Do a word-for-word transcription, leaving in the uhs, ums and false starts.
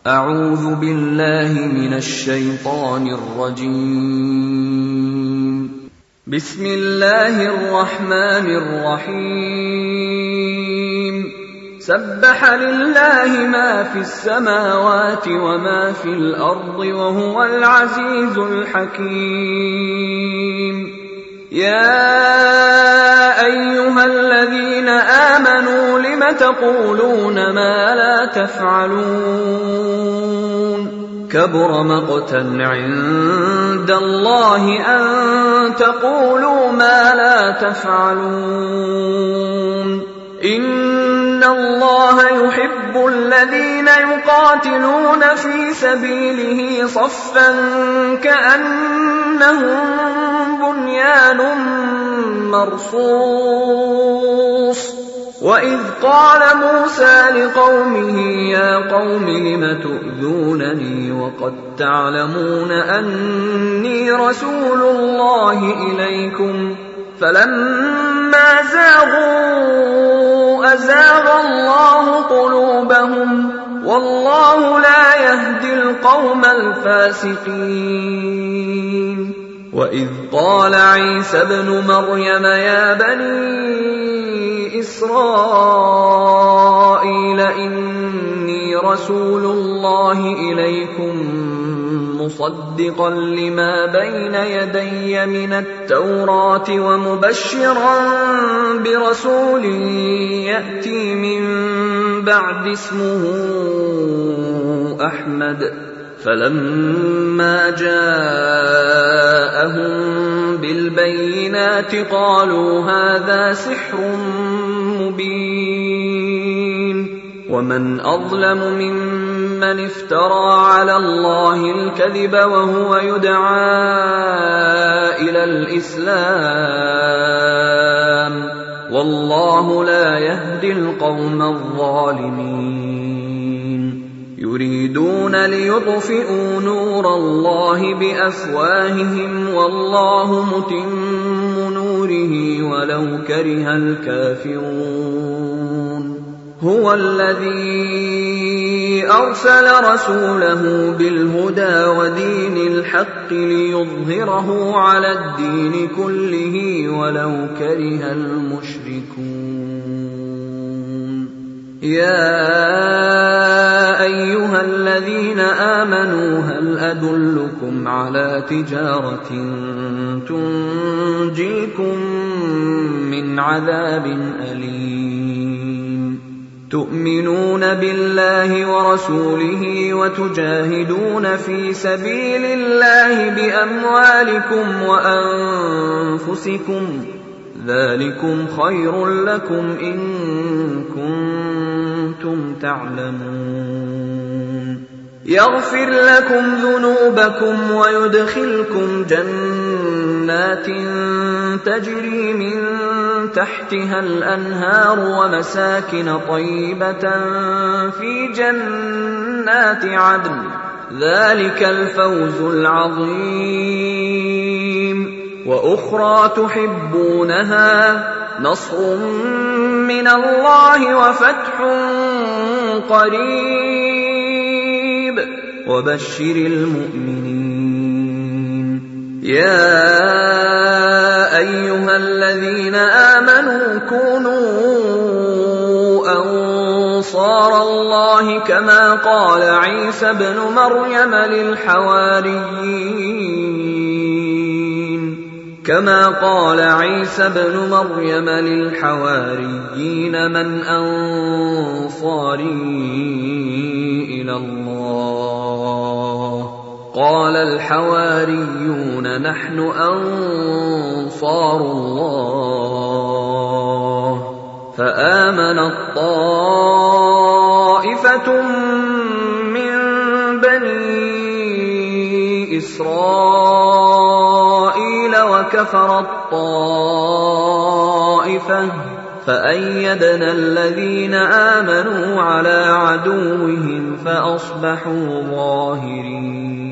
أعوذ بالله من الشيطان الرجيم. بسم الله الرحمن الرحيم. سبح لله ما في السماوات وما في الأرض وهو العزيز الحكيم. يا أيها الذين آمنوا لم تقولون ما لا تفعلون؟ كبر مقتا عند الله أن تقولوا ما لا تفعلون. إن الله يحب الذين يقاتلون في سبيله صفا كأنهم بنيان مرصوص. وإذ قال موسى لقومه يا قوم لم تؤذونني وقد تعلمون أني رسول الله إليكم فلما زاغوا أزاغ الله قلوبهم والله لا يهدي القوم الفاسقين. وإذ قال عيسى ابن مريم يا بني إسرائيل إني رسول الله إليكم مصدقا لما بين يدي من التوراة ومبشرا برسول يأتي من بعد اسمه أحمد. فلما جاءهم بالبينات قالوا هذا سحر مبين. ومن أظلم ممن افترى على الله الكذب وهو يدعى إلى الإسلام والله لا يهدي القوم الظالمين. يريدون ليطفئوا نور الله بأفواههم والله متم نوره ولو كره الكافرون. هو الذي أرسل رسوله بالهدى ودين الحق ليظهره على الدين كله ولو كره المشركون. يا أيها الذين آمنوا هل أدلكم على تجارة تنجيكم من عذاب أليم؟ تؤمنون بالله ورسوله وتجاهدون في سبيل الله بأموالكم وأنفسكم ذلكم خير لكم إن كنتم تعلمون. يغفر لكم ذنوبكم ويدخلكم جنات تجري من تحتها الأنهار ومساكن طيبة في جنات عدن ذلك الفوز العظيم. وأخرى تحبونها نصر من الله وفتح قريب وبشر المؤمنين. يا أيها الذين آمنوا كونوا أنصار الله كما قال عيسى ابن مريم للحواريين كما قال عيسى ابن مريم للحواريين من أنصاري إلى الله؟ قال الحواريون نحن أنصار الله. فآمنت طائفة من بني إسرائيل وكفرت طائفة فأيدنا الذين آمنوا على عدوهم فأصبحوا ظاهرين.